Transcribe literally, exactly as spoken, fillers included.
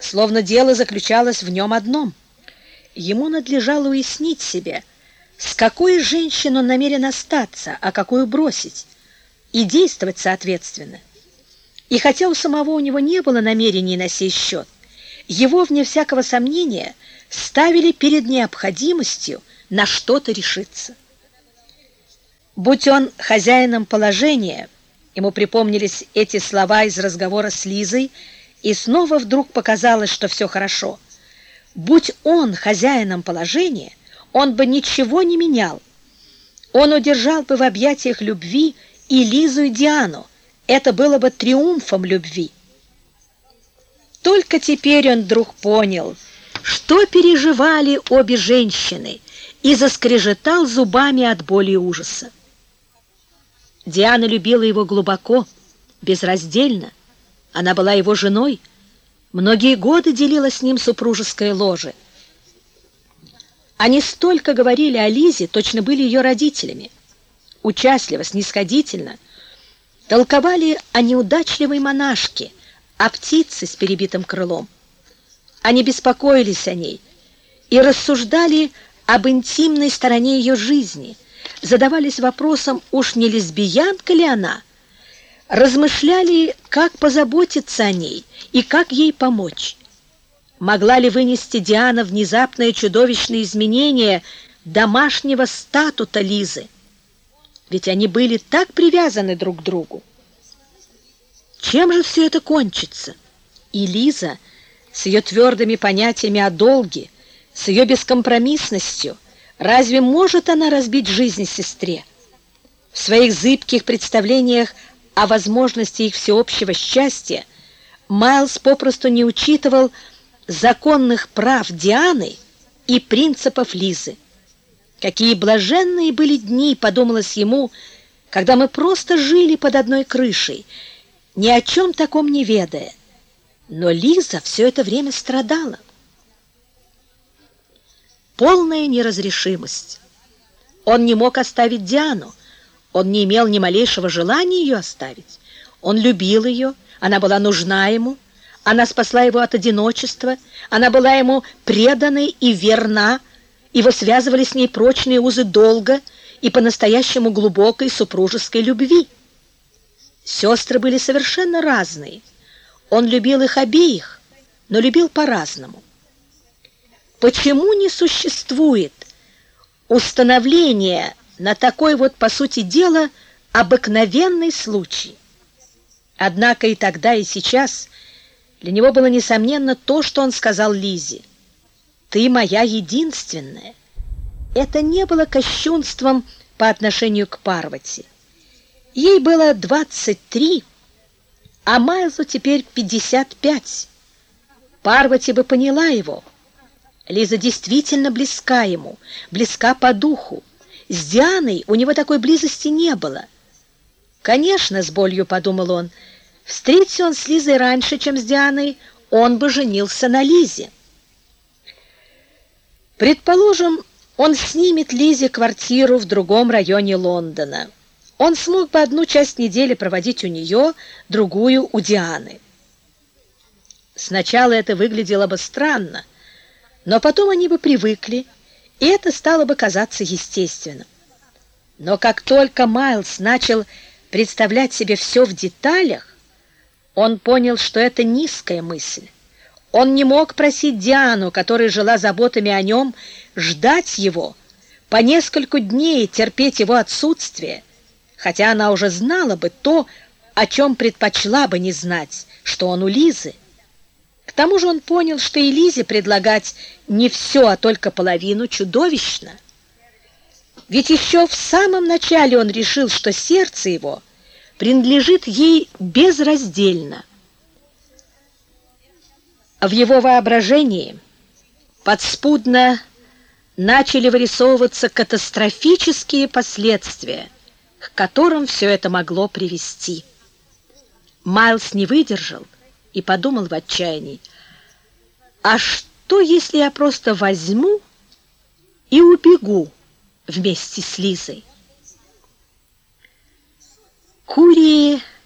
словно дело заключалось в нем одном. Ему надлежало уяснить себе, с какой женщиной он намерен остаться, а какую бросить, и действовать соответственно. И хотя у самого у него не было намерений на сей счет, его, вне всякого сомнения, ставили перед необходимостью на что-то решиться. Будь он хозяином положения, ему припомнились эти слова из разговора с Лизой, и снова вдруг показалось, что все хорошо. Будь он хозяином положения, он бы ничего не менял. Он удержал бы в объятиях любви и Лизу, и Диану. Это было бы триумфом любви. Только теперь он вдруг понял, что переживали обе женщины, и заскрежетал зубами от боли и ужаса. Диана любила его глубоко, безраздельно. Она была его женой, многие годы делила с ним супружеское ложе. Они столько говорили о Лизе, точно были ее родителями. Участливо, снисходительно толковали о неудачливой монашке, о птице с перебитым крылом. Они беспокоились о ней и рассуждали об интимной стороне ее жизни, задавались вопросом, уж не лесбиянка ли она, размышляли, как позаботиться о ней и как ей помочь. Могла ли вынести Диана внезапное чудовищное изменение домашнего статута Лизы? Ведь они были так привязаны друг к другу. Чем же все это кончится? И Лиза с ее твердыми понятиями о долге, с ее бескомпромиссностью, разве может она разбить жизнь сестре? В своих зыбких представлениях о возможности их всеобщего счастья Майлз попросту не учитывал законных прав Дианы и принципов Лизы. Какие блаженные были дни, подумалось ему, когда мы просто жили под одной крышей, ни о чем таком не ведая. Но Лиза все это время страдала. Полная неразрешимость. Он не мог оставить Диану, он не имел ни малейшего желания ее оставить. Он любил ее, она была нужна ему, она спасла его от одиночества, она была ему преданной и верна, его связывали с ней прочные узы долга и по-настоящему глубокой супружеской любви. Сестры были совершенно разные. Он любил их обеих, но любил по-разному. Почему не существует установления на такой вот, по сути дела, обыкновенный случай? Однако и тогда, и сейчас для него было несомненно то, что он сказал Лизе: «Ты моя единственная». Это не было кощунством по отношению к Парвати. Ей было двадцать три, а Майлзу теперь пятьдесят пять. Парвати бы поняла его. Лиза действительно близка ему, близка по духу. С Дианой у него такой близости не было. Конечно, с болью подумал он, встреться он с Лизой раньше, чем с Дианой, он бы женился на Лизе. Предположим, он снимет Лизе квартиру в другом районе Лондона. Он смог бы одну часть недели проводить у нее, другую у Дианы. Сначала это выглядело бы странно, но потом они бы привыкли, и это стало бы казаться естественным. Но как только Майлз начал представлять себе все в деталях, он понял, что это низкая мысль. Он не мог просить Диану, которая жила заботами о нем, ждать его, по несколько дней терпеть его отсутствие, хотя она уже знала бы то, о чем предпочла бы не знать, что он у Лизы. К тому же он понял, что и Лизе предлагать не все, а только половину чудовищно. Ведь еще в самом начале он решил, что сердце его принадлежит ей безраздельно. В его воображении подспудно начали вырисовываться катастрофические последствия, к которым все это могло привести. Майлз не выдержал и подумал в отчаянии: а что, если я просто возьму и убегу вместе с Лизой? Курии